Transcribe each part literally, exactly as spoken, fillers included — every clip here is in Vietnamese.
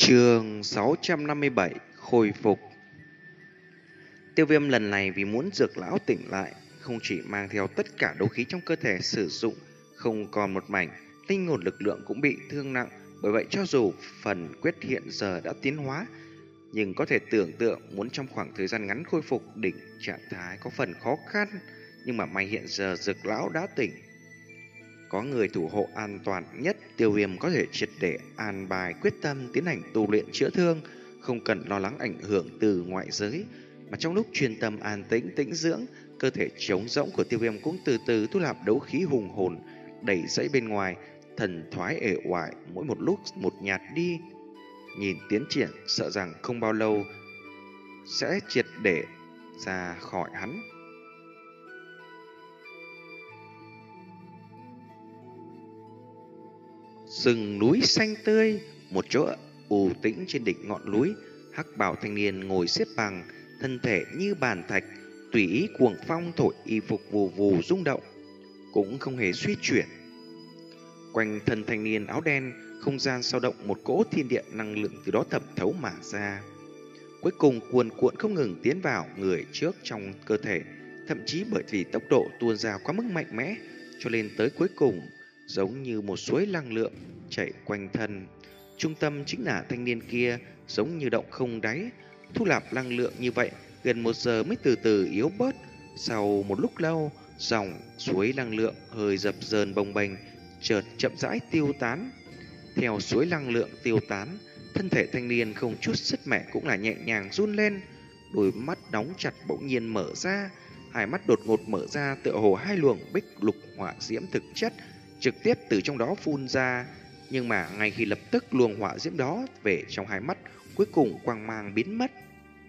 Chương sáu trăm năm mươi bảy Khôi phục. Tiêu Viêm lần này vì muốn dược lão tỉnh lại, không chỉ mang theo tất cả đấu khí trong cơ thể sử dụng, không còn một mảnh, linh hồn lực lượng cũng bị thương nặng. Bởi vậy cho dù phần quyết hiện giờ đã tiến hóa, nhưng có thể tưởng tượng muốn trong khoảng thời gian ngắn khôi phục đỉnh trạng thái có phần khó khăn. Nhưng mà may hiện giờ dược lão đã tỉnh, có người thủ hộ an toàn nhất, Tiêu Viêm có thể triệt để an bài quyết tâm tiến hành tu luyện chữa thương, không cần lo lắng ảnh hưởng từ ngoại giới. Mà trong lúc chuyên tâm an tĩnh tĩnh dưỡng, cơ thể trống rỗng của Tiêu Viêm cũng từ từ thu nạp đấu khí hùng hồn, đẩy dẫy bên ngoài, thần thoái ể oải mỗi một lúc một nhạt đi. Nhìn tiến triển, sợ rằng không bao lâu sẽ triệt để ra khỏi hắn. Rừng núi xanh tươi, một chỗ u tĩnh trên đỉnh ngọn núi, hắc bào thanh niên ngồi xếp bằng, thân thể như bàn thạch, tùy ý cuồng phong thổi y phục vù vù rung động, cũng không hề suy chuyển. Quanh thân thanh niên áo đen, không gian dao động, một cỗ thiên địa năng lượng từ đó thẩm thấu mà ra, cuối cùng cuồn cuộn không ngừng tiến vào người trước trong cơ thể. Thậm chí bởi vì tốc độ tuôn ra quá mức mạnh mẽ, cho nên tới cuối cùng giống như một suối năng lượng chảy quanh thân. Trung tâm chính là thanh niên kia, giống như động không đáy, thu nạp năng lượng như vậy gần một giờ mới từ từ yếu bớt. Sau một lúc lâu, dòng suối năng lượng hơi dập dờn bồng bềnh, chợt chậm rãi tiêu tán. Theo suối năng lượng tiêu tán, thân thể thanh niên không chút sức mẻ cũng là nhẹ nhàng run lên, đôi mắt đóng chặt bỗng nhiên mở ra, hai mắt đột ngột mở ra, tựa hồ hai luồng bích lục hỏa diễm thực chất trực tiếp từ trong đó phun ra. Nhưng mà ngay khi lập tức luồng hỏa diễm đó về trong hai mắt, cuối cùng quang mang biến mất.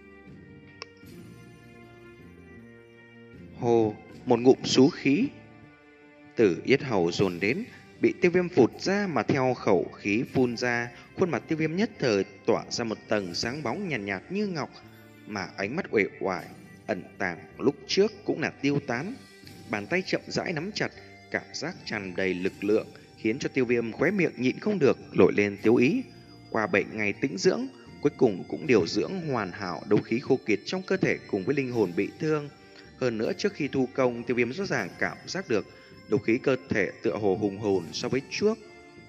Hồ, một ngụm xú khí từ yết hầu dồn đến, bị Tiêu Viêm phụt ra, mà theo khẩu khí phun ra, khuôn mặt Tiêu Viêm nhất thời tỏa ra một tầng sáng bóng nhàn nhạt, nhạt như ngọc, mà ánh mắt uể oải ẩn tàng lúc trước cũng là tiêu tán. Bàn tay chậm rãi nắm chặt, cảm giác tràn đầy lực lượng, khiến cho Tiêu Viêm khóe miệng nhịn không được nổi lên tiếu ý. Qua bảy ngày tĩnh dưỡng, cuối cùng cũng điều dưỡng hoàn hảo đấu khí khô kiệt trong cơ thể cùng với linh hồn bị thương. Hơn nữa, trước khi thu công, Tiêu Viêm rõ ràng cảm giác được đấu khí cơ thể tựa hồ hùng hồn so với trước.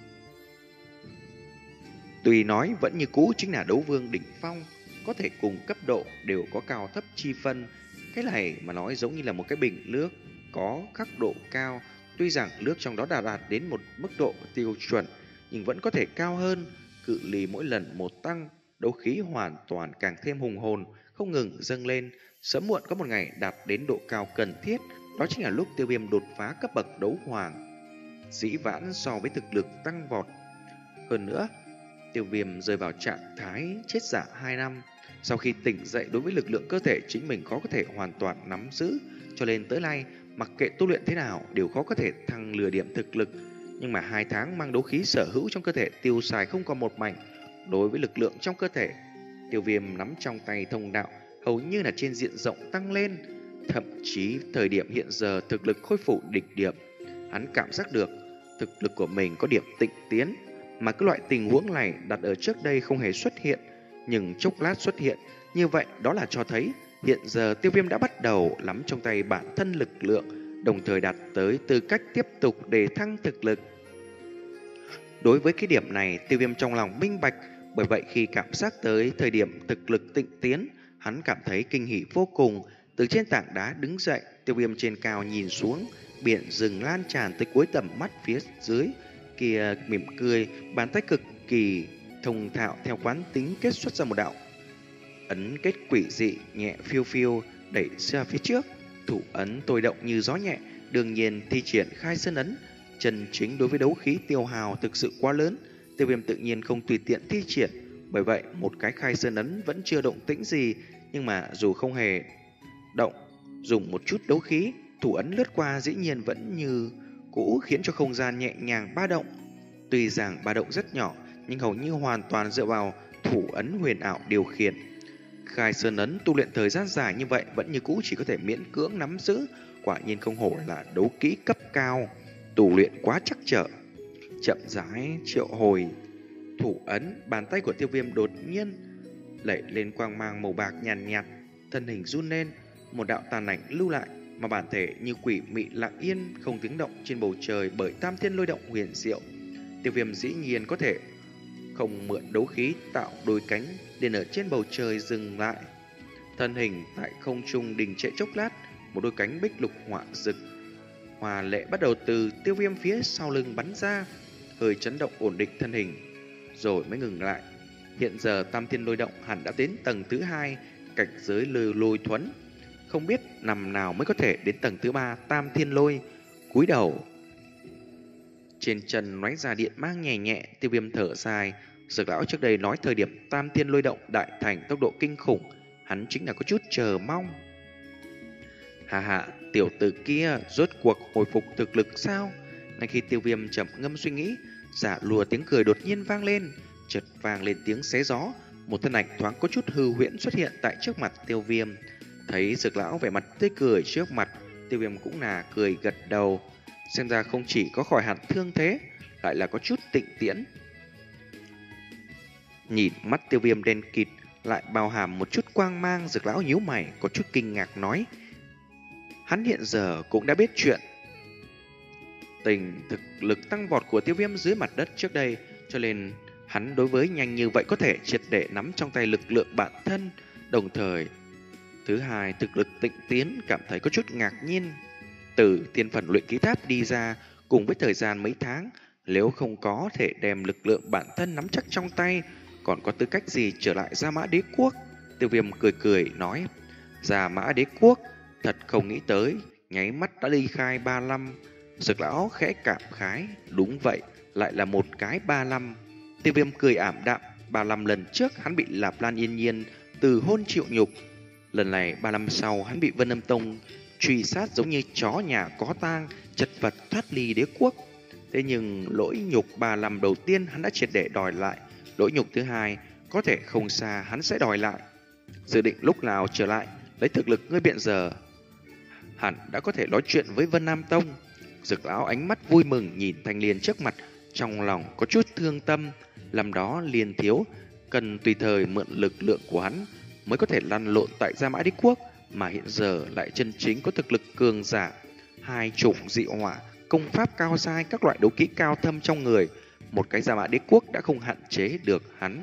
Tuy nói vẫn như cũ chính là đấu vương đỉnh phong, có thể cùng cấp độ đều có cao thấp chi phân. Cái này mà nói giống như là một cái bình nước có khắc độ cao. Tuy rằng nước trong đó đã đạt đến một mức độ tiêu chuẩn, nhưng vẫn có thể cao hơn. Cự ly mỗi lần một tăng, đấu khí hoàn toàn càng thêm hùng hồn, không ngừng dâng lên. Sớm muộn có một ngày đạt đến độ cao cần thiết, đó chính là lúc Tiêu Viêm đột phá cấp bậc đấu hoàng, dĩ vãng so với thực lực tăng vọt. Hơn nữa, Tiêu Viêm rơi vào trạng thái chết giả hai năm. Sau khi tỉnh dậy, đối với lực lượng cơ thể chính mình khó có thể hoàn toàn nắm giữ, cho nên tới nay mặc kệ tu luyện thế nào đều khó có thể thăng lừa điểm thực lực. Nhưng mà hai tháng mang đấu khí sở hữu trong cơ thể tiêu xài không còn một mảnh. Đối với lực lượng trong cơ thể, Tiêu Viêm nắm trong tay thông đạo hầu như là trên diện rộng tăng lên. Thậm chí thời điểm hiện giờ thực lực khôi phục đỉnh điểm, hắn cảm giác được thực lực của mình có điểm tịnh tiến. Mà cái loại tình huống này đặt ở trước đây không hề xuất hiện, nhưng chốc lát xuất hiện. Như vậy đó là cho thấy hiện giờ Tiêu Viêm đã bắt đầu nắm trong tay bản thân lực lượng, đồng thời đạt tới tư cách tiếp tục đề thăng thực lực. Đối với cái điểm này, Tiêu Viêm trong lòng minh bạch. Bởi vậy khi cảm giác tới thời điểm thực lực tịnh tiến, hắn cảm thấy kinh hỉ vô cùng. Từ trên tảng đá đứng dậy, Tiêu Viêm trên cao nhìn xuống, biển rừng lan tràn tới cuối tầm mắt phía dưới kia, mỉm cười, bàn tay cực kỳ thông thạo theo quán tính kết xuất ra một đạo ấn kết quỷ dị, nhẹ phiêu phiêu đẩy ra phía trước. Thủ ấn tôi động như gió nhẹ, đương nhiên thi triển khai sơn ấn chân chính đối với đấu khí tiêu hào thực sự quá lớn, Tiêu Viêm tự nhiên không tùy tiện thi triển. Bởi vậy một cái khai sơn ấn vẫn chưa động tĩnh gì, nhưng mà dù không hề động, dùng một chút đấu khí, thủ ấn lướt qua dĩ nhiên vẫn như cũ, khiến cho không gian nhẹ nhàng ba động. Tuy rằng ba động rất nhỏ, nhưng hầu như hoàn toàn dựa vào thủ ấn huyền ảo điều khiển. Khai sơn ấn tu luyện thời gian dài như vậy vẫn như cũ chỉ có thể miễn cưỡng nắm giữ, quả nhiên không hổ là đấu kỹ cấp cao, tu luyện quá chắc trở. Chậm rãi triệu hồi thủ ấn, bàn tay của Tiêu Viêm đột nhiên lẩy lên quang mang màu bạc nhàn nhạt, nhạt, thân hình run lên, một đạo tàn ảnh lưu lại, mà bản thể như quỷ mị lặng yên không tiếng động trên bầu trời bởi tam thiên lôi động huyền diệu. Tiêu Viêm dĩ nhiên có thể không mượn đấu khí tạo đôi cánh liền ở trên bầu trời dừng lại. Thân hình tại không trung đình trệ chốc lát, một đôi cánh bích lục họa rực hòa lệ bắt đầu từ Tiêu Viêm phía sau lưng bắn ra, hơi chấn động ổn định thân hình, rồi mới ngừng lại. Hiện giờ tam thiên lôi động hẳn đã đến tầng thứ hai, cảnh giới lôi lôi thuẫn. Không biết nằm nào mới có thể đến tầng thứ ba tam thiên lôi. Cúi đầu, trên chân nói ra điện mang nhẹ nhẹ. Tiêu Viêm thở dài. Dược lão trước đây nói thời điểm tam thiên lôi động đại thành tốc độ kinh khủng, hắn chính là có chút chờ mong. Hà hạ, tiểu tử kia rốt cuộc hồi phục thực lực sao? Ngay khi Tiêu Viêm chậm ngâm suy nghĩ, giả lùa tiếng cười đột nhiên vang lên, chợt vang lên tiếng xé gió. Một thân ảnh thoáng có chút hư huyễn xuất hiện tại trước mặt Tiêu Viêm. Thấy Dược lão vẻ mặt tươi cười trước mặt, Tiêu Viêm cũng là cười gật đầu. Xem ra không chỉ có khỏi hẳn thương thế, lại là có chút tịnh tiễn. Nhìn mắt Tiêu Viêm đen kịt lại bao hàm một chút quang mang, Dược lão nhíu mày có chút kinh ngạc nói: hắn hiện giờ cũng đã biết chuyện tình thực lực tăng vọt của Tiêu Viêm dưới mặt đất trước đây, cho nên hắn đối với nhanh như vậy có thể triệt để nắm trong tay lực lượng bản thân. Đồng thời, thứ hai, thực lực tịnh tiến cảm thấy có chút ngạc nhiên. Từ tiên phần luyện ký tháp đi ra, cùng với thời gian mấy tháng, nếu không có thể đem lực lượng bản thân nắm chắc trong tay, còn có tư cách gì trở lại Gia Mã Đế Quốc? Tiêu Viêm cười cười nói: Gia Mã Đế Quốc, thật không nghĩ tới, nháy mắt đã ly khai ba năm. Dược lão khẽ cảm khái: đúng vậy, lại là một cái ba năm. Tiêu Viêm cười ảm đạm: ba năm lần trước hắn bị Lạp Lan Yên Nhiên từ hôn chịu nhục, lần này ba năm sau hắn bị Vân Âm Tông truy sát giống như chó nhà có tang, chật vật thoát ly đế quốc. Thế nhưng lỗi nhục ba năm đầu tiên hắn đã triệt để đòi lại, lỗi nhục thứ hai có thể không xa hắn sẽ đòi lại. Dự định lúc nào trở lại, lấy thực lực ngươi hiện giờ hẳn đã có thể nói chuyện với Vân Nam Tông. Dược lão ánh mắt vui mừng nhìn thanh liên trước mặt, trong lòng có chút thương tâm. Làm đó liền thiếu cần tùy thời mượn lực lượng của hắn mới có thể lăn lộn tại Gia Mã Đế Quốc, mà hiện giờ lại chân chính có thực lực cường giả, hai chủng dị hỏa, công pháp cao giai, các loại đấu kỹ cao thâm trong người, một cái Gia Mã Đế Quốc đã không hạn chế được hắn.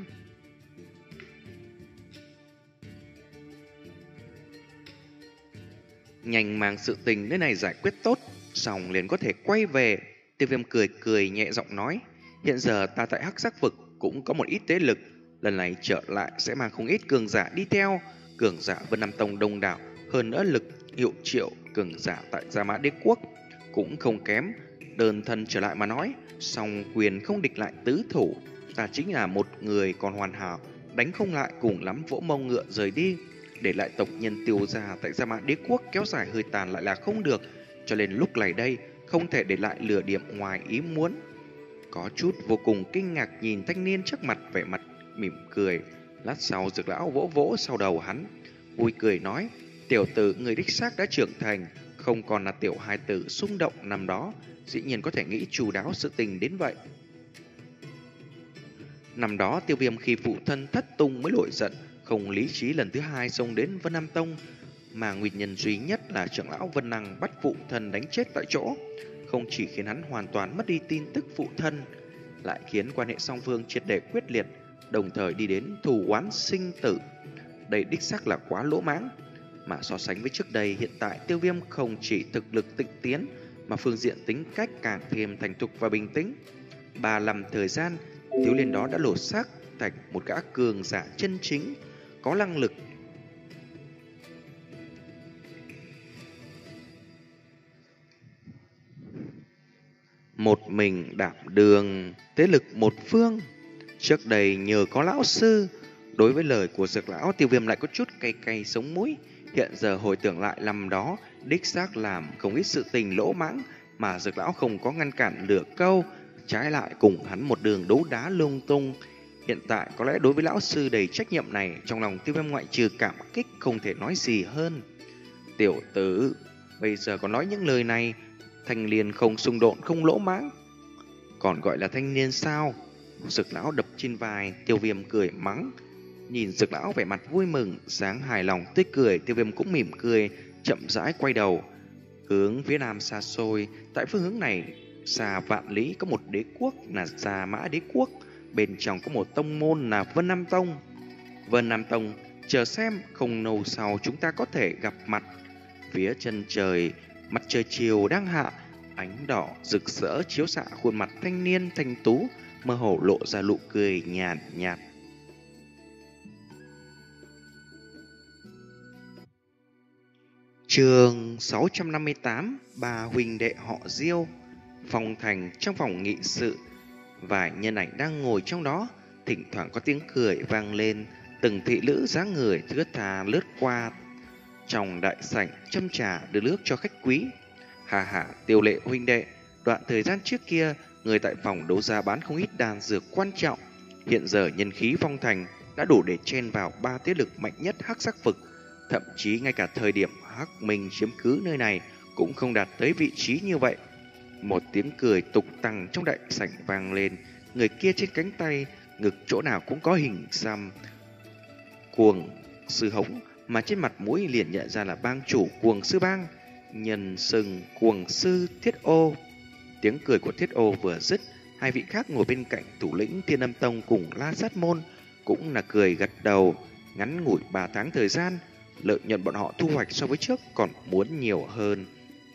Nhanh mang sự tình nơi này giải quyết tốt, xong liền có thể quay về. Tiêu Viêm cười cười nhẹ giọng nói: hiện giờ ta tại Hắc Sắc Vực cũng có một ít thế lực, lần này trở lại sẽ mang không ít cường giả đi theo. Cường giả Vân Nam Tông đông đảo, hơn nữa lực hiệu triệu cường giả tại Gia Mã Đế Quốc cũng không kém. Đơn thân trở lại mà nói, song quyền không địch lại tứ thủ, ta chính là một người còn hoàn hảo, đánh không lại cùng lắm vỗ mông ngựa rời đi, để lại tộc nhân Tiêu gia tại Gia Mã Đế Quốc kéo dài hơi tàn lại là không được, cho nên lúc này đây không thể để lại lửa điểm ngoài ý muốn. Có chút vô cùng kinh ngạc nhìn thanh niên trước mặt, vẻ mặt mỉm cười. Lát sau Dược lão vỗ vỗ sau đầu hắn, vui cười nói: tiểu tử người đích xác đã trưởng thành, không còn là tiểu hài tử xung động năm đó, dĩ nhiên có thể nghĩ chu đáo sự tình đến vậy. Năm đó Tiêu Viêm khi phụ thân thất tung mới nổi giận, không lý trí lần thứ hai xông đến Vân Nam Tông, mà nguyên nhân duy nhất là trưởng lão Vân Năng bắt phụ thân đánh chết tại chỗ, không chỉ khiến hắn hoàn toàn mất đi tin tức phụ thân, lại khiến quan hệ song phương triệt để quyết liệt, đồng thời đi đến thù oán sinh tử. Đây đích xác là quá lỗ mãng. Mà so sánh với trước đây, hiện tại Tiêu Viêm không chỉ thực lực tịnh tiến, mà phương diện tính cách càng thêm thành thục và bình tĩnh. Ba năm thời gian, thiếu niên đó đã lột xác thành một gã cường giả chân chính, có năng lực một mình đảm đường thế lực một phương. Trước đây nhờ có lão sư, đối với lời của Dược lão, Tiêu Viêm lại có chút cay cay sống mũi. Hiện giờ hồi tưởng lại năm đó, đích xác làm không ít sự tình lỗ mãng, mà Dược lão không có ngăn cản nửa câu, trái lại cùng hắn một đường đấu đá lung tung. Hiện tại có lẽ đối với lão sư đầy trách nhiệm này, trong lòng Tiêu Viêm ngoại trừ cảm kích không thể nói gì hơn. Tiểu tử, bây giờ còn nói những lời này, thanh niên không xung đột không lỗ mãng, còn gọi là thanh niên sao? Dược lão đập trên vai, Tiêu Viêm cười mắng. Nhìn Dược lão vẻ mặt vui mừng, dáng hài lòng tươi cười, Tiêu Viêm cũng mỉm cười, chậm rãi quay đầu hướng phía nam xa xôi. Tại phương hướng này xa vạn lý có một đế quốc là Gia Mã Đế quốc, bên trong có một tông môn là Vân Nam Tông. Vân Nam Tông, chờ xem, không lâu sau chúng ta có thể gặp mặt. Phía chân trời, mặt trời chiều đang hạ, ánh đỏ rực rỡ chiếu xạ khuôn mặt thanh niên thanh tú, mơ hồ lộ ra nụ cười nhàn nhạt. Chương sáu trăm năm mươi tám, ba huynh đệ họ Diêu. Phòng thành, trong phòng nghị sự, vài nhân ảnh đang ngồi trong đó, thỉnh thoảng có tiếng cười vang lên, từng thị nữ dáng người thướt tha lướt qua trong đại sảnh châm trà đưa nước cho khách quý. Hà hà, Tiêu Lệ huynh đệ, đoạn thời gian trước kia, người tại phòng đấu giá bán không ít đan dược quan trọng. Hiện giờ nhân khí phong thành đã đủ để chen vào ba thế lực mạnh nhất Hắc Sắc Vực. Thậm chí ngay cả thời điểm Hắc Minh chiếm cứ nơi này cũng không đạt tới vị trí như vậy. Một tiếng cười tục tằng trong đại sảnh vang lên, người kia trên cánh tay, ngực chỗ nào cũng có hình xăm Cuồng Sư Hống, mà trên mặt mũi liền nhận ra là bang chủ Cuồng Sư Bang, nhân sừng Cuồng Sư Thiết Ô. Tiếng cười của Thiết Ô vừa dứt, hai vị khác ngồi bên cạnh thủ lĩnh Thiên Âm Tông cùng La Sát Môn cũng là cười gật đầu. Ngắn ngủi ba tháng thời gian, lợi nhuận bọn họ thu hoạch so với trước còn muốn nhiều hơn,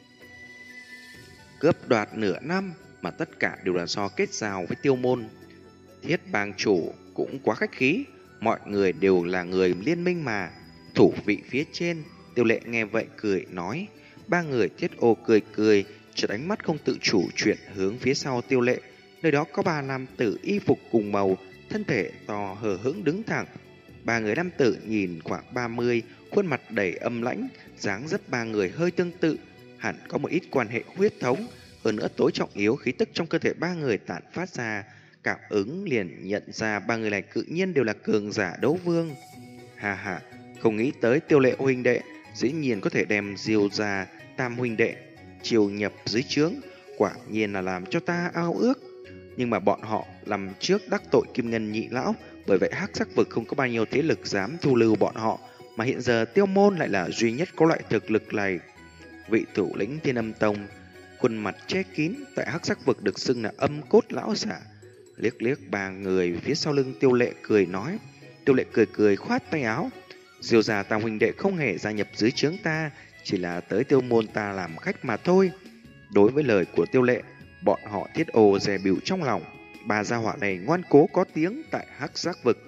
cướp đoạt nửa năm, mà tất cả đều là do kết giao với Tiêu môn. Thiết bang chủ cũng quá khách khí, mọi người đều là người liên minh mà. Thủ vị phía trên, Tiêu Lệ nghe vậy cười nói. Ba người Thiết Ô cười cười, chợt ánh mắt không tự chủ chuyển hướng phía sau Tiêu Lệ. Nơi đó có ba nam tử y phục cùng màu, thân thể to hờ hững đứng thẳng. Ba người nam tử nhìn khoảng ba mươi, khuôn mặt đầy âm lãnh, dáng dấp ba người hơi tương tự, hẳn có một ít quan hệ huyết thống. Hơn nữa tối trọng yếu, khí tức trong cơ thể ba người tản phát ra, cảm ứng liền nhận ra ba người này tự nhiên đều là cường giả đấu vương. Hà hà, không nghĩ tới Tiêu Lệ huynh đệ dĩ nhiên có thể đem Diêu gia tam huynh đệ chiêu nhập dưới trướng, quả nhiên là làm cho ta ao ước. Nhưng mà bọn họ làm trước đắc tội Kim Ngân nhị lão, bởi vậy Hắc Sắc Vực không có bao nhiêu thế lực dám thu lưu bọn họ, mà hiện giờ Tiêu môn lại là duy nhất có loại thực lực này. Vị thủ lĩnh Thiên Âm Tông, khuôn mặt che kín, tại Hắc Sắc Vực được xưng là âm cốt lão giả, liếc liếc ba người phía sau lưng Tiêu Lệ cười nói. Tiêu Lệ cười cười khoát tay áo. Diêu gia tam huynh đệ không hề gia nhập dưới trướng ta, chỉ là tới Tiêu môn ta làm khách mà thôi. Đối với lời của Tiêu Lệ, bọn họ Thiết Ô dè bỉu trong lòng. Ba gia hỏa này ngoan cố có tiếng tại Hắc Sắc Vực,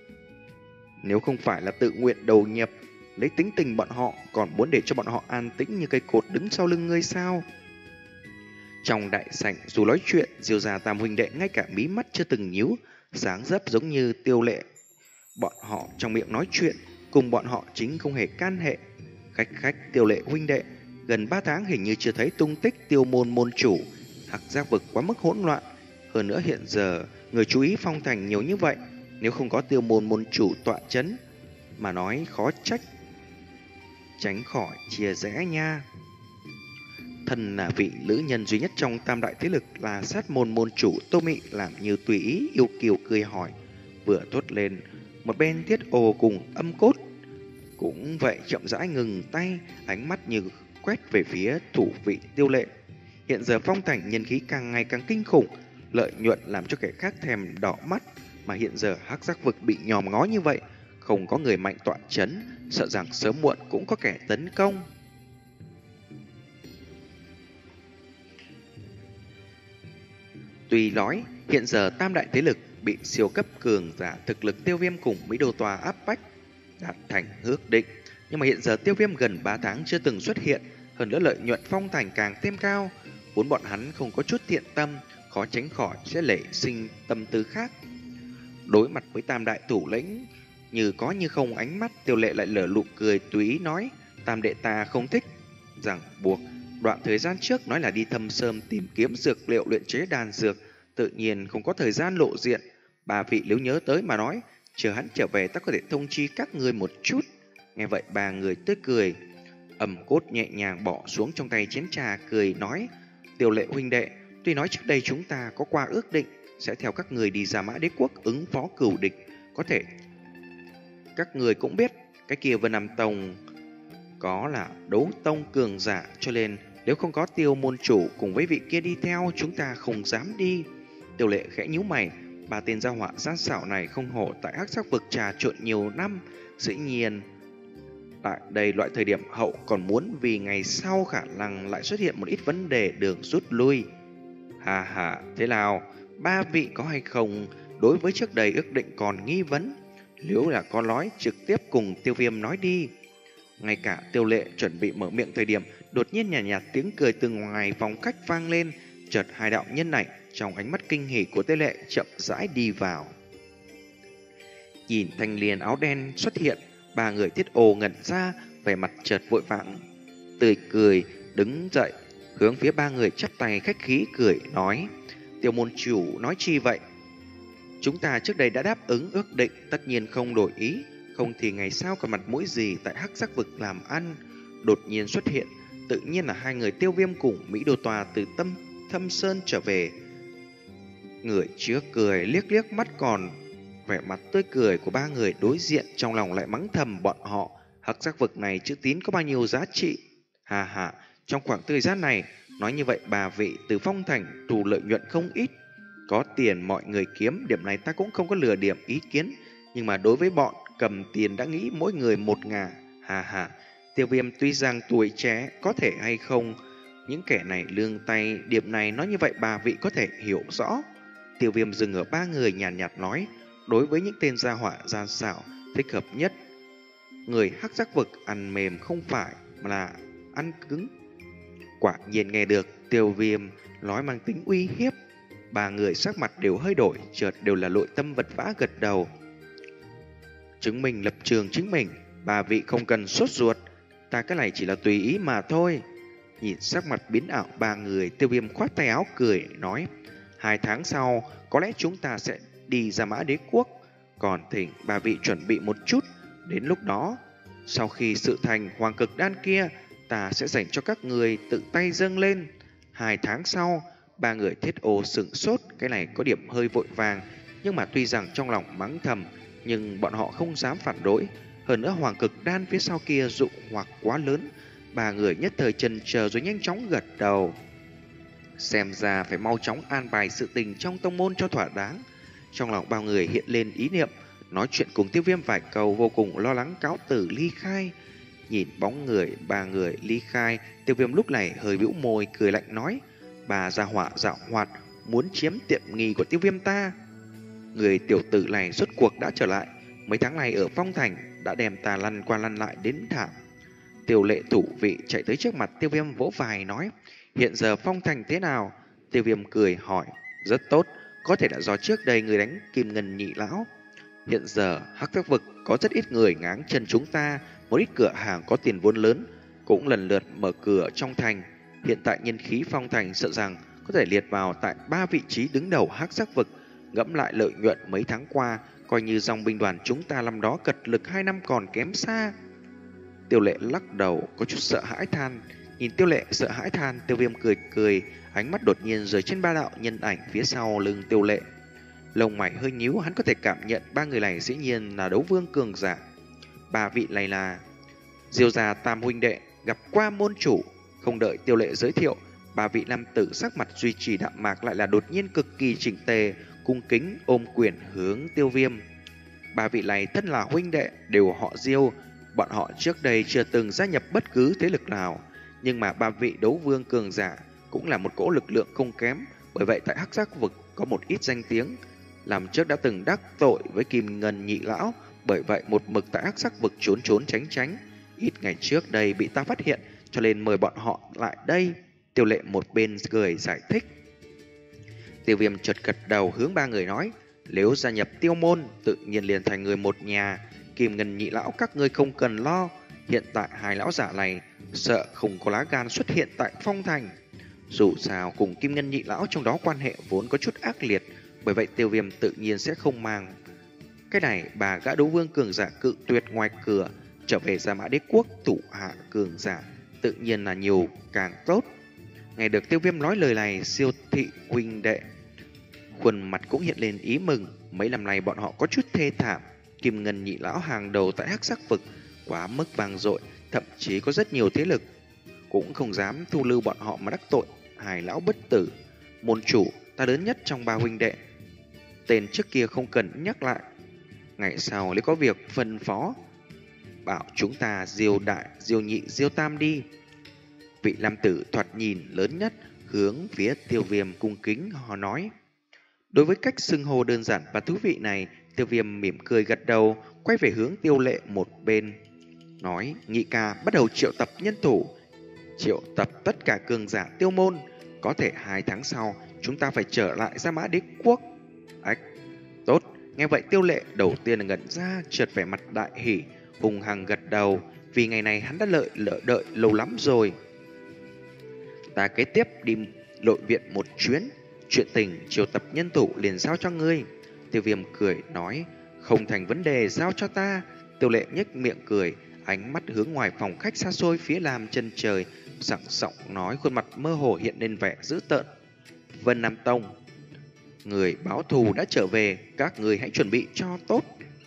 nếu không phải là tự nguyện đầu nhập, lấy tính tình bọn họ còn muốn để cho bọn họ an tĩnh như cây cột đứng sau lưng ngươi sao? Trong đại sảnh dù nói chuyện, Diêu gia tam huynh đệ ngay cả mí mắt chưa từng nhíu, dáng dấp giống như Tiêu Lệ. Bọn họ trong miệng nói chuyện, cùng bọn họ chính không hề can hệ. Khách khách Tiêu Lệ huynh đệ, gần ba tháng hình như chưa thấy tung tích Tiêu môn môn chủ. Hắc Giác Vực quá mức hỗn loạn, hơn nữa hiện giờ người chú ý phong thành nhiều như vậy, nếu không có Tiêu môn môn chủ tọa chấn mà nói khó trách tránh khỏi chia rẽ nha. Thân là vị nữ nhân duy nhất trong tam đại thế lực là Sát môn môn chủ Tô Mị làm như tùy ý yêu kiều cười hỏi, vừa thốt lên, một bên Thiết Ô cùng âm cốt cũng vậy chậm rãi ngừng tay, ánh mắt như quét về phía thủ vị Tiêu Lệ. Hiện giờ phong thành nhân khí càng ngày càng kinh khủng, lợi nhuận làm cho kẻ khác thèm đỏ mắt, mà hiện giờ Hắc Giác Vực bị nhòm ngó như vậy, không có người mạnh tọa chấn, sợ rằng sớm muộn cũng có kẻ tấn công. Tuy nói hiện giờ tam đại thế lực bị siêu cấp cường giả thực lực Tiêu Viêm cùng Mỹ Đô Tòa áp bách đạt thành ước định, nhưng mà hiện giờ Tiêu Viêm gần ba tháng chưa từng xuất hiện, hơn nữa lợi nhuận phong thành càng thêm cao, vốn bọn hắn không có chút thiện tâm, khó tránh khỏi sẽ nảy sinh tâm tư khác. Đối mặt với tam đại thủ lĩnh như có như không ánh mắt, Tiêu Lệ lại lở lụ cười tùy ý nói, tam đệ ta không thích rằng buộc. Đoạn thời gian trước nói là đi thâm sơn tìm kiếm dược liệu luyện chế đan dược, tự nhiên không có thời gian lộ diện. Bà vị nếu nhớ tới mà nói, chờ hắn trở về ta có thể thông chi các người một chút. Nghe vậy ba người tươi cười. Ẩm cốt nhẹ nhàng bỏ xuống trong tay chén trà cười nói, Tiêu Lệ huynh đệ, tuy nói trước đây chúng ta có qua ước định, sẽ theo các người đi Gia Mã Đế Quốc ứng phó cửu địch. Có thể các người cũng biết cái kia Vân Nam Tông có là đấu tông cường giả, cho nên nếu không có Tiêu môn chủ cùng với vị kia đi theo, chúng ta không dám đi. Tiêu Lệ khẽ nhíu mày, ba tên gia họa gian xảo này không hổ tại hắc sắc vực trà trộn nhiều năm, dĩ nhiên tại đây loại thời điểm hậu còn muốn vì ngày sau khả năng lại xuất hiện một ít vấn đề đường rút lui. Hà hà, thế nào? Ba vị có hay không đối với trước đây ước định còn nghi vấn? Nếu là có nói, trực tiếp cùng Tiêu Viêm nói đi. Ngay cả Tiêu Lệ chuẩn bị mở miệng thời điểm, đột nhiên nhàn nhạt, nhạt tiếng cười từ ngoài phòng khách vang lên. Chợt hai đạo nhân ảnh trong ánh mắt kinh hỉ của Tiêu Lệ chậm rãi đi vào. Nhìn thanh liền áo đen xuất hiện, ba người Thiết Ô ngẩn ra, vẻ mặt chợt vội vàng tươi cười đứng dậy, hướng phía ba người chắp tay khách khí cười nói: Tiêu môn chủ nói chi vậy? Chúng ta trước đây đã đáp ứng ước định, tất nhiên không đổi ý, không thì ngày sau còn mặt mũi gì tại hắc sắc vực làm ăn. Đột nhiên xuất hiện, tự nhiên là hai người Tiêu Viêm cùng Mỹ Đô Tòa từ tâm thâm sơn trở về. Người trước cười liếc liếc mắt, còn vẻ mặt tươi cười của ba người đối diện trong lòng lại mắng thầm bọn họ. Hắc sắc vực này chữ tín có bao nhiêu giá trị? Hà hà, trong khoảng thời gian này, nói như vậy bà vị từ Phong Thành thu lợi nhuận không ít. Có tiền mọi người kiếm, điểm này ta cũng không có lừa điểm ý kiến. Nhưng mà đối với bọn cầm tiền đã nghĩ mỗi người một ngả. Hà hà, Tiêu Viêm tuy rằng tuổi trẻ, có thể hay không những kẻ này lương tay, điểm này nói như vậy bà vị có thể hiểu rõ. Tiêu Viêm dừng ở ba người nhàn nhạt, nhạt nói, đối với những tên gia họa gian xảo, thích hợp nhất người hắc giác vực ăn mềm không phải mà là ăn cứng. Quả nhiên nghe được Tiêu Viêm nói mang tính uy hiếp, ba người sắc mặt đều hơi đổi, chợt đều là nội tâm vật vã gật đầu. Chứng minh lập trường chính mình, bà vị không cần sốt ruột, ta cái này chỉ là tùy ý mà thôi. Nhìn sắc mặt biến ảo ba người, Tiêu Viêm khoát tay áo cười nói, hai tháng sau có lẽ chúng ta sẽ đi Gia Mã Đế Quốc, còn thỉnh bà vị chuẩn bị một chút. Đến lúc đó, sau khi sự thành hoàng cực đan kia, ta sẽ dành cho các người tự tay dâng lên. Hai tháng sau, ba người Thiết Ô sửng sốt, cái này có điểm hơi vội vàng, nhưng mà tuy rằng trong lòng mắng thầm, nhưng bọn họ không dám phản đối. Hơn nữa hoàng cực đan phía sau kia dụ hoặc quá lớn, ba người nhất thời chần chờ rồi nhanh chóng gật đầu. Xem ra phải mau chóng an bài sự tình trong tông môn cho thỏa đáng. Trong lòng bao người hiện lên ý niệm, nói chuyện cùng Tiêu Viêm vài câu, vô cùng lo lắng cáo từ ly khai. Nhìn bóng người ba người ly khai, Tiêu Viêm lúc này hơi bĩu môi cười lạnh nói, bà gia họa dạo hoạt muốn chiếm tiện nghi của Tiêu Viêm ta. Người tiểu tử này rốt cuộc đã trở lại, mấy tháng này ở Phong Thành đã đem ta lăn qua lăn lại đến thảm. Tiêu Lệ thủ vị chạy tới trước mặt Tiêu Viêm vỗ vai nói, hiện giờ Phong Thành thế nào? Tiêu Viêm cười hỏi, rất tốt, có thể đã do trước đây người đánh Kim Ngân nhị lão. Hiện giờ hắc thác vực có rất ít người ngáng chân chúng ta, một ít cửa hàng có tiền vốn lớn cũng lần lượt mở cửa trong thành. Hiện tại nhân khí Phong Thành sợ rằng có thể liệt vào tại ba vị trí đứng đầu hắc thác vực. Ngẫm lại lợi nhuận mấy tháng qua, coi như dòng binh đoàn chúng ta năm đó cật lực hai năm còn kém xa. Tiêu Lệ lắc đầu có chút sợ hãi than. Nhìn Tiêu Lệ sợ hãi than, Tiêu Viêm cười cười, ánh mắt đột nhiên rơi trên ba đạo nhân ảnh phía sau lưng Tiêu Lệ. Lông mày hơi nhíu, hắn có thể cảm nhận ba người này dĩ nhiên là đấu vương cường giả. Ba vị này là Diêu gia tam huynh đệ, gặp qua môn chủ. Không đợi Tiêu Lệ giới thiệu, ba vị nam tử sắc mặt duy trì đạm mạc lại là đột nhiên cực kỳ chỉnh tề, cung kính ôm quyền hướng Tiêu Viêm. Ba vị này thân là huynh đệ, đều họ Diêu. Bọn họ trước đây chưa từng gia nhập bất cứ thế lực nào, nhưng mà ba vị đấu vương cường giả cũng là một cỗ lực lượng không kém. Bởi vậy tại hắc giác vực có một ít danh tiếng, làm trước đã từng đắc tội với Kim Ngân nhị lão, bởi vậy một mực tại hắc sắc vực trốn trốn tránh tránh. Ít ngày trước đây bị ta phát hiện, cho nên mời bọn họ lại đây. Tiêu Lệ một bên cười giải thích. Tiêu Viêm chợt gật đầu hướng ba người nói, nếu gia nhập Tiêu môn, tự nhiên liền thành người một nhà. Kim Ngân nhị lão các ngươi không cần lo, hiện tại hai lão giả này sợ không có lá gan xuất hiện tại Phong Thành. Dù sao cùng Kim Ngân nhị lão trong đó quan hệ vốn có chút ác liệt, bởi vậy Tiêu Viêm tự nhiên sẽ không mang cái này. Bà gã đấu vương cường giả cự tuyệt ngoài cửa, trở về Gia Mã Đế Quốc thủ hạ cường giả tự nhiên là nhiều càng tốt. Nghe được Tiêu Viêm nói lời này, Siêu thị huynh đệ Khuôn mặt cũng hiện lên ý mừng. Mấy năm nay bọn họ có chút thê thảm. Kim Ngân nhị lão hàng đầu tại hắc sắc vực quá mức vang dội, thậm chí có rất nhiều thế lực cũng không dám thu lưu bọn họ mà đắc tội hai lão bất tử. Môn chủ ta lớn nhất trong ba huynh đệ, tên trước kia không cần nhắc lại. Ngày sau nếu có việc phân phó, bảo chúng ta diêu đại, diêu nhị, diêu tam đi. Vị nam tử thoạt nhìn lớn nhất hướng phía Tiêu Viêm cung kính họ nói. Đối với cách xưng hô đơn giản và thú vị này, Tiêu Viêm mỉm cười gật đầu, quay về hướng Tiêu Lệ một bên, nói: nhị ca bắt đầu triệu tập nhân thủ, triệu tập tất cả cường giả Tiêu môn. Có thể hai tháng sau chúng ta phải trở lại Gia Mã Đế quốc. Ách, tốt. Nghe vậy Tiêu Lệ đầu tiên là ngẩn ra, chợt vẻ mặt đại hỉ, hùng hằng gật đầu, vì ngày này hắn đã lợi lỡ đợi lâu lắm rồi. Ta kế tiếp đi nội viện một chuyến, chuyện tình triệu tập nhân thủ liền giao cho ngươi. Tiêu Viêm cười nói: không thành vấn đề, giao cho ta. Tiêu Lệ nhếch miệng cười, ánh mắt hướng ngoài phòng khách xa xôi phía làm chân trời, sảng giọng nói, khuôn mặt mơ hồ hiện lên vẻ dữ tợn: Vân Nam Tông, người báo thù đã trở về, các người hãy chuẩn bị cho tốt.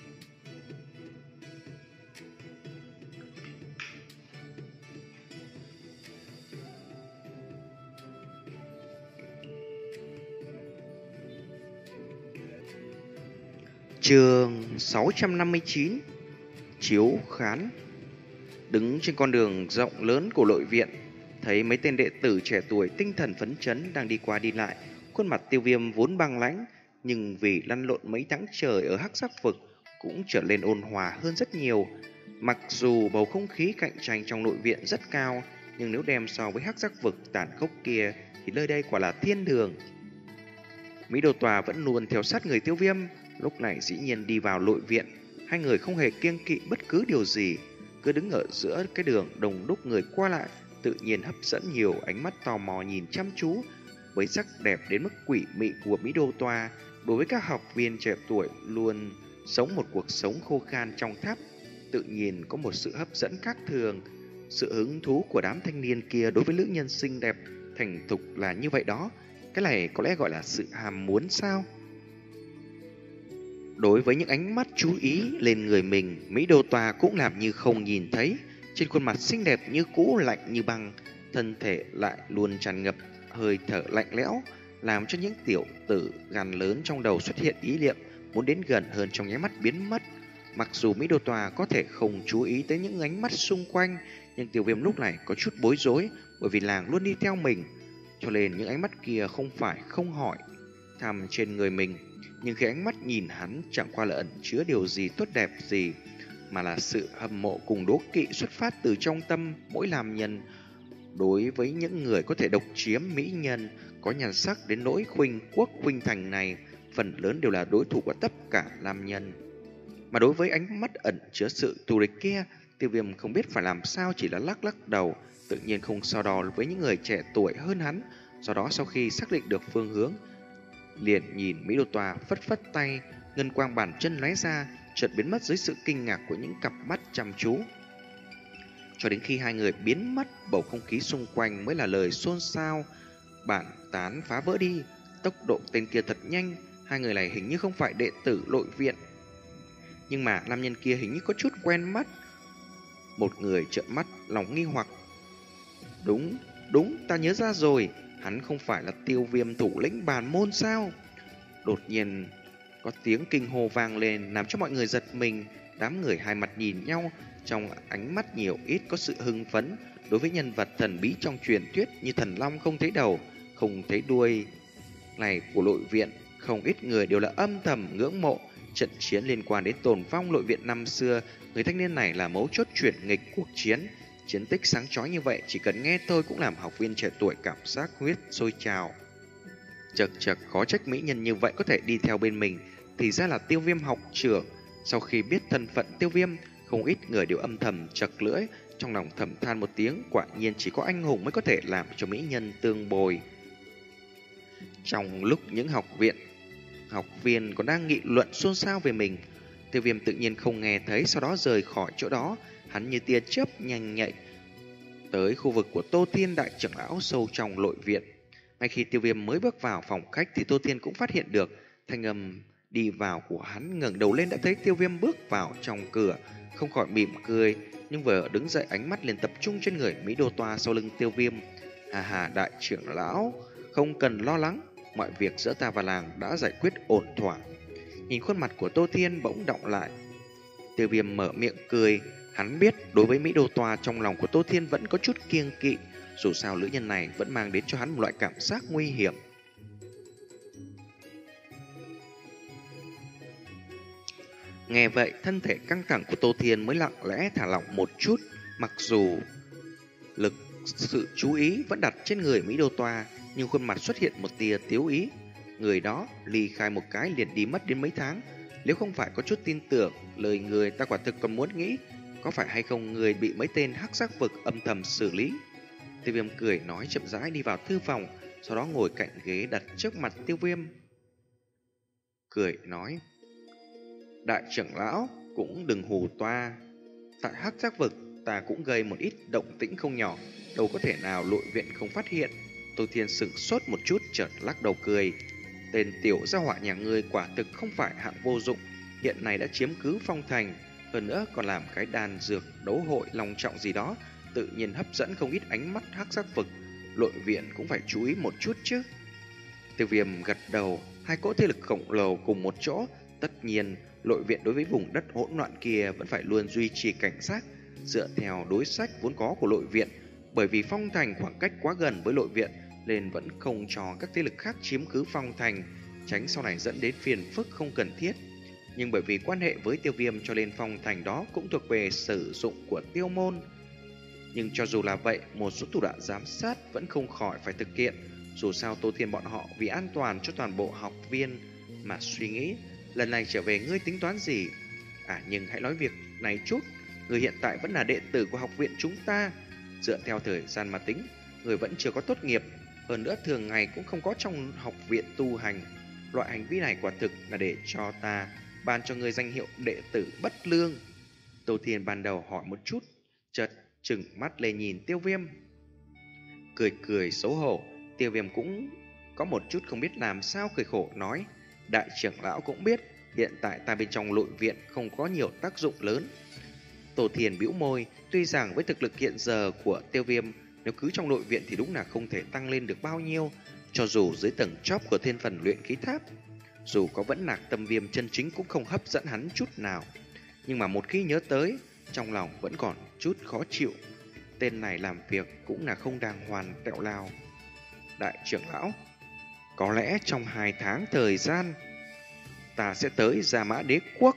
Chương sáu trăm năm mươi chín. Chiếu khán. Đứng trên con đường rộng lớn của nội viện, thấy mấy tên đệ tử trẻ tuổi tinh thần phấn chấn đang đi qua đi lại. Khuôn mặt Tiêu Viêm vốn băng lãnh, nhưng vì lăn lộn mấy tháng trời ở hắc sắc vực cũng trở nên ôn hòa hơn rất nhiều. Mặc dù bầu không khí cạnh tranh trong nội viện rất cao, nhưng nếu đem so với hắc sắc vực tàn khốc kia thì nơi đây quả là thiên đường. Mỹ Đồ Tòa vẫn luôn theo sát người Tiêu Viêm, lúc này dĩ nhiên đi vào nội viện. Hai người không hề kiêng kỵ bất cứ điều gì, cứ đứng ở giữa cái đường đông đúc người qua lại, tự nhiên hấp dẫn nhiều ánh mắt tò mò nhìn chăm chú. Với sắc đẹp đến mức quỷ mị của Mỹ Đô Tòa, đối với các học viên trẻ tuổi luôn sống một cuộc sống khô khan trong tháp, tự nhiên có một sự hấp dẫn khác thường. Sự hứng thú của đám thanh niên kia đối với nữ nhân xinh đẹp thành thục là như vậy đó. Cái này có lẽ gọi là sự ham muốn sao? Đối với những ánh mắt chú ý lên người mình, Mỹ Đô Tòa cũng làm như không nhìn thấy. Trên khuôn mặt xinh đẹp như cũ lạnh như băng, thân thể lại luôn tràn ngập hơi thở lạnh lẽo, làm cho những tiểu tử gan lớn trong đầu xuất hiện ý niệm muốn đến gần hơn trong nháy mắt biến mất. Mặc dù Mỹ Đô Tòa có thể không chú ý tới những ánh mắt xung quanh, nhưng Tiêu Viêm lúc này có chút bối rối, bởi vì làng luôn đi theo mình, cho nên những ánh mắt kia không phải không hỏi thăm trên người mình. Nhưng khi ánh mắt nhìn hắn chẳng qua là ẩn chứa điều gì tốt đẹp gì, mà là sự hâm mộ cùng đố kỵ xuất phát từ trong tâm mỗi nam nhân. Đối với những người có thể độc chiếm mỹ nhân, có nhan sắc đến nỗi khuynh quốc khuynh thành này, phần lớn đều là đối thủ của tất cả nam nhân. Mà đối với ánh mắt ẩn chứa sự thù địch kia, Tiêu Viêm không biết phải làm sao, chỉ là lắc lắc đầu, tự nhiên không so đo với những người trẻ tuổi hơn hắn. Do đó sau khi xác định được phương hướng, liền nhìn Mỹ Đô Tòa phất phất tay, ngân quang bàn chân lóe ra, chợt biến mất dưới sự kinh ngạc của những cặp mắt chăm chú. Cho đến khi hai người biến mất, bầu không khí xung quanh mới là lời xôn xao, bản tán phá vỡ đi. Tốc độ tên kia thật nhanh, hai người này hình như không phải đệ tử nội viện, nhưng mà nam nhân kia hình như có chút quen mắt. Một người trợn mắt lòng nghi hoặc. Đúng, đúng, ta nhớ ra rồi, hắn không phải là Tiêu Viêm thủ lĩnh bàn môn sao? Đột nhiên có tiếng kinh hô vang lên, làm cho mọi người giật mình. Đám người hai mặt nhìn nhau, trong ánh mắt nhiều ít có sự hưng phấn. Đối với nhân vật thần bí trong truyền thuyết như thần long không thấy đầu, không thấy đuôi này của nội viện, không ít người đều là âm thầm ngưỡng mộ. Trận chiến liên quan đến tồn vong nội viện năm xưa, người thanh niên này là mấu chốt chuyển nghịch cuộc chiến. Chiến tích sáng chói như vậy, chỉ cần nghe thôi cũng làm học viên trẻ tuổi cảm giác huyết sôi trào. Chật chật, khó trách mỹ nhân như vậy có thể đi theo bên mình, thì ra là Tiêu Viêm học trưởng. Sau khi biết thân phận Tiêu Viêm, không ít người đều âm thầm chật lưỡi, trong lòng thầm than một tiếng, quả nhiên chỉ có anh hùng mới có thể làm cho mỹ nhân tương bồi. Trong lúc những học viện học viên còn đang nghị luận xôn xao về mình, Tiêu Viêm tự nhiên không nghe thấy, sau đó rời khỏi chỗ đó. Hắn như tia chớp nhanh nhạy tới khu vực của Tô Thiên đại trưởng lão sâu trong nội viện. Ngay khi Tiêu Viêm mới bước vào phòng khách thì Tô Thiên cũng phát hiện được thanh âm đi vào của hắn. Ngẩng đầu lên đã thấy Tiêu Viêm bước vào trong cửa, không khỏi mỉm cười, nhưng vừa đứng dậy ánh mắt liền tập trung trên người Mỹ Đô Toa sau lưng Tiêu Viêm. Hà hà, đại trưởng lão, không cần lo lắng, mọi việc giữa ta và làng đã giải quyết ổn thỏa. Nhìn khuôn mặt của Tô Thiên bỗng động lại, Tiêu Viêm mở miệng cười. Hắn biết đối với Mỹ Đô Toa trong lòng của Tô Thiên vẫn có chút kiêng kỵ, dù sao nữ nhân này vẫn mang đến cho hắn một loại cảm giác nguy hiểm. Nghe vậy, thân thể căng thẳng của Tô Thiên mới lặng lẽ thả lỏng một chút, mặc dù lực sự chú ý vẫn đặt trên người Mỹ Đô Toa, nhưng khuôn mặt xuất hiện một tia tiếu ý. Người đó ly khai một cái liền đi mất đến mấy tháng. Nếu không phải có chút tin tưởng lời người, ta quả thực còn muốn nghĩ có phải hay không người bị mấy tên hắc sắc vực âm thầm xử lý. Tiêu Viêm cười nói chậm rãi đi vào thư phòng, sau đó ngồi cạnh ghế đặt trước mặt Tiêu Viêm. Cười nói: đại trưởng lão cũng đừng hù toa. Tại hắc sắc vực ta cũng gây một ít động tĩnh không nhỏ, đâu có thể nào nội viện không phát hiện. Tô Thiên sửng sốt một chút, chợt lắc đầu cười. Tên tiểu gia hỏa nhà ngươi quả thực không phải hạng vô dụng, hiện nay đã chiếm cứ phong thành, hơn nữa còn làm cái đàn dược đấu hội long trọng gì đó, tự nhiên hấp dẫn không ít ánh mắt hắc sắc vực. Nội viện cũng phải chú ý một chút chứ. Tiêu Viêm gật đầu. Hai cỗ thế lực khổng lồ cùng một chỗ, tất nhiên nội viện đối với vùng đất hỗn loạn kia vẫn phải luôn duy trì cảnh giác, dựa theo đối sách vốn có của nội viện. Bởi vì phong thành khoảng cách quá gần với nội viện nên vẫn không cho các thế lực khác chiếm cứ phong thành, tránh sau này dẫn đến phiền phức không cần thiết. Nhưng bởi vì quan hệ với Tiêu Viêm cho nên phong thành đó cũng thuộc về sử dụng của Tiêu môn. Nhưng cho dù là vậy, một số thủ đoạn giám sát vẫn không khỏi phải thực hiện. Dù sao Tô Thiên bọn họ vì an toàn cho toàn bộ học viên mà suy nghĩ. Lần này trở về ngươi tính toán gì? À nhưng hãy nói việc này chút. Ngươi hiện tại vẫn là đệ tử của học viện chúng ta. Dựa theo thời gian mà tính, ngươi vẫn chưa có tốt nghiệp. Hơn nữa thường ngày cũng không có trong học viện tu hành. Loại hành vi này quả thực là để cho ta ban cho ngươi danh hiệu đệ tử bất lương. Tô Thiên ban đầu hỏi một chút, chợt trừng mắt lên nhìn Tiêu Viêm. Cười cười xấu hổ, Tiêu Viêm cũng có một chút không biết làm sao, cười khổ nói: đại trưởng lão cũng biết hiện tại ta bên trong nội viện không có nhiều tác dụng lớn. Tô Thiên bĩu môi, tuy rằng với thực lực hiện giờ của Tiêu Viêm, nếu cứ trong nội viện thì đúng là không thể tăng lên được bao nhiêu, cho dù dưới tầng chóp của thiên phần luyện khí tháp. Dù có vẫn nạc tâm viêm chân chính cũng không hấp dẫn hắn chút nào. Nhưng mà một khi nhớ tới, trong lòng vẫn còn chút khó chịu. Tên này làm việc cũng là không đàng hoàng tẹo lao. Đại trưởng lão, có lẽ trong hai tháng thời gian ta sẽ tới Gia Mã Đế Quốc.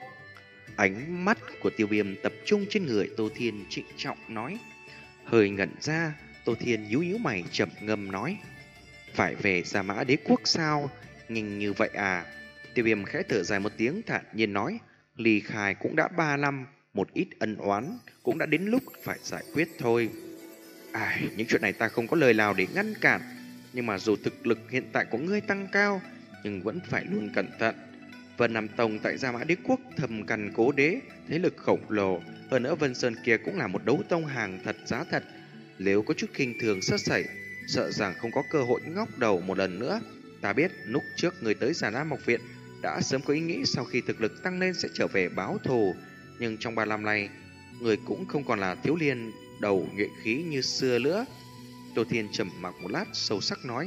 Ánh mắt của Tiêu Viêm tập trung trên người Tô Thiên, trịnh trọng nói. Hơi ngẩn ra, Tô Thiên nhíu nhíu mày chậm ngâm nói: phải về Gia Mã Đế Quốc sao? Nhanh như vậy à? Tiêu Viêm khẽ thở dài một tiếng, thản nhiên nói: ly khai cũng đã ba năm, một ít ân oán cũng đã đến lúc phải giải quyết thôi. Ai, những chuyện này ta không có lời nào để ngăn cản, nhưng mà dù thực lực hiện tại của ngươi tăng cao, nhưng vẫn phải luôn cẩn thận. Vân Nam Tông tại Gia Mã Đế Quốc thầm căn cố đế, thế lực khổng lồ, hơn nữa Vân Sơn kia cũng là một đấu tông hàng thật giá thật. Nếu có chút khinh thường sơ sẩy, sợ rằng không có cơ hội ngóc đầu một lần nữa. Ta biết lúc trước người tới Già Nam Học Viện đã sớm có ý nghĩ sau khi thực lực tăng lên sẽ trở về báo thù, nhưng trong ba năm nay, người cũng không còn là thiếu liên đầu nhuệ khí như xưa nữa. Tô Thiên trầm mặc một lát, sâu sắc nói: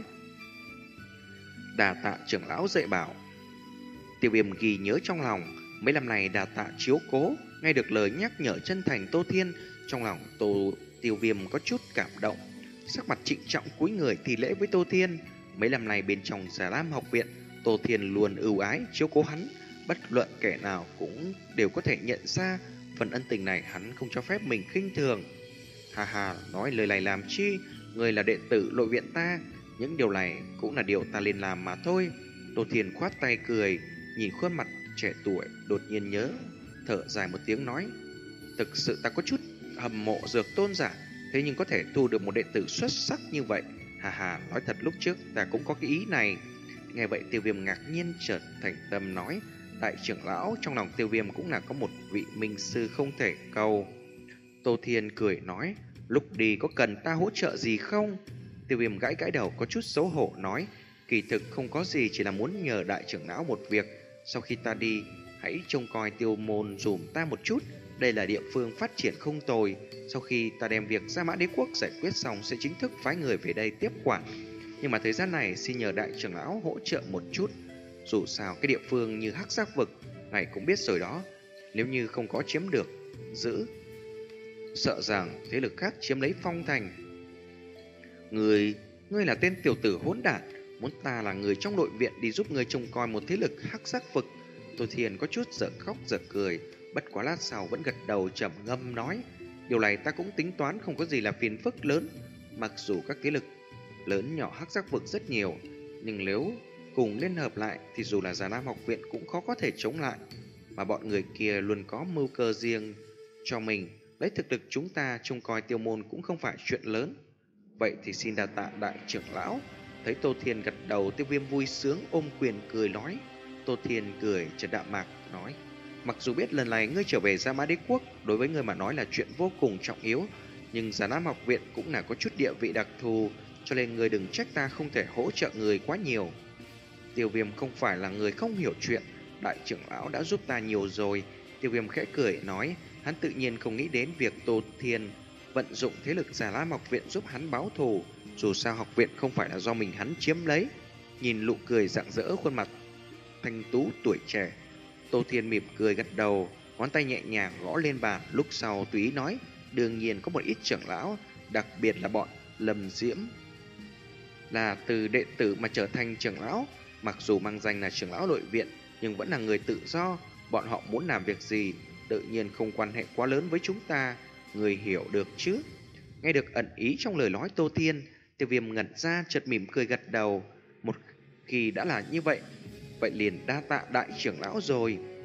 đà tạ trưởng lão dạy bảo. Tiêu Viêm ghi nhớ trong lòng, mấy năm này đà tạ chiếu cố. Nghe được lời nhắc nhở chân thành Tô Thiên, trong lòng Tô Tiêu Viêm có chút cảm động, sắc mặt trịnh trọng cúi người thi lễ với Tô Thiên. Mấy năm này bên trong Già Lam Học Viện, Tô Thiên luôn ưu ái chiếu cố hắn, bất luận kẻ nào cũng đều có thể nhận ra phần ân tình này hắn không cho phép mình khinh thường. Hà hà, nói lời này làm chi? Người là đệ tử nội viện ta, những điều này cũng là điều ta nên làm mà thôi. Tô Thiên khoát tay cười, nhìn khuôn mặt trẻ tuổi, đột nhiên nhớ, thở dài một tiếng nói: thực sự ta có chút hâm mộ Dược Tôn giả, thế nhưng có thể thu được một đệ tử xuất sắc như vậy. Hà hà, nói thật lúc trước ta cũng có cái ý này. Nghe vậy Tiêu Viêm ngạc nhiên, chợt thành tâm nói: đại trưởng lão, trong lòng Tiêu Viêm cũng là có một vị minh sư không thể cầu. Tô Thiên cười nói: lúc đi có cần ta hỗ trợ gì không? Tiêu Viêm gãi gãi đầu có chút xấu hổ nói, kỳ thực không có gì, chỉ là muốn nhờ đại trưởng lão một việc. Sau khi ta đi, hãy trông coi Tiêu môn dùm ta một chút. Đây là địa phương phát triển không tồi. Sau khi ta đem việc Gia Mã Đế Quốc giải quyết xong sẽ chính thức phái người về đây tiếp quản. Nhưng mà thời gian này xin nhờ đại trưởng lão hỗ trợ một chút. Dù sao cái địa phương như Hắc Giác Vực, ngài cũng biết rồi đó, nếu như không có chiếm được, giữ, sợ rằng thế lực khác chiếm lấy Phong Thành. Người, ngươi là tên tiểu tử hỗn đản, muốn ta là người trong nội viện đi giúp ngươi trông coi một thế lực Hắc Giác Vực. Tô Thiên có chút giở khóc giở cười, bất quá lát sau vẫn gật đầu trầm ngâm nói, điều này ta cũng tính toán, không có gì là phiền phức lớn. Mặc dù các thế lực lớn nhỏ Hắc Giác Vực rất nhiều, nhưng nếu cùng liên hợp lại thì dù là Già Nam học viện cũng khó có thể chống lại. Mà bọn người kia luôn có mưu cơ riêng cho mình, lấy thực lực chúng ta trông coi Tiêu môn cũng không phải chuyện lớn. Vậy thì xin đa tạ đại trưởng lão. Thấy Tô Thiên gật đầu, Tiêu Viêm vui sướng ôm quyền cười nói. Tô Thiên cười chợt đạm mạc nói, mặc dù biết lần này ngươi trở về Gia Mã Đế Quốc đối với ngươi mà nói là chuyện vô cùng trọng yếu, nhưng Già Nam học viện cũng là có chút địa vị đặc thù, cho nên ngươi đừng trách ta không thể hỗ trợ người quá nhiều. Tiêu Viêm không phải là người không hiểu chuyện, đại trưởng lão đã giúp ta nhiều rồi. Tiêu Viêm khẽ cười nói, hắn tự nhiên không nghĩ đến việc Tô Thiên vận dụng thế lực Già Lam học viện giúp hắn báo thù. Dù sao học viện không phải là do mình hắn chiếm lấy. Nhìn nụ cười rạng rỡ khuôn mặt thanh tú tuổi trẻ, Tô Thiên mỉm cười gật đầu, ngón tay nhẹ nhàng gõ lên bàn, lúc sau tùy ý nói, đương nhiên có một ít trưởng lão, đặc biệt là bọn Lâm Diễm, là từ đệ tử mà trở thành trưởng lão. Mặc dù mang danh là trưởng lão nội viện, nhưng vẫn là người tự do. Bọn họ muốn làm việc gì tự nhiên không quan hệ quá lớn với chúng ta, người hiểu được chứ. Nghe được ẩn ý trong lời nói Tô Thiên, Tiêu Viêm ngẩn ra chợt mỉm cười gật đầu. Một khi đã là như vậy, vậy liền đa tạ đại trưởng lão rồi.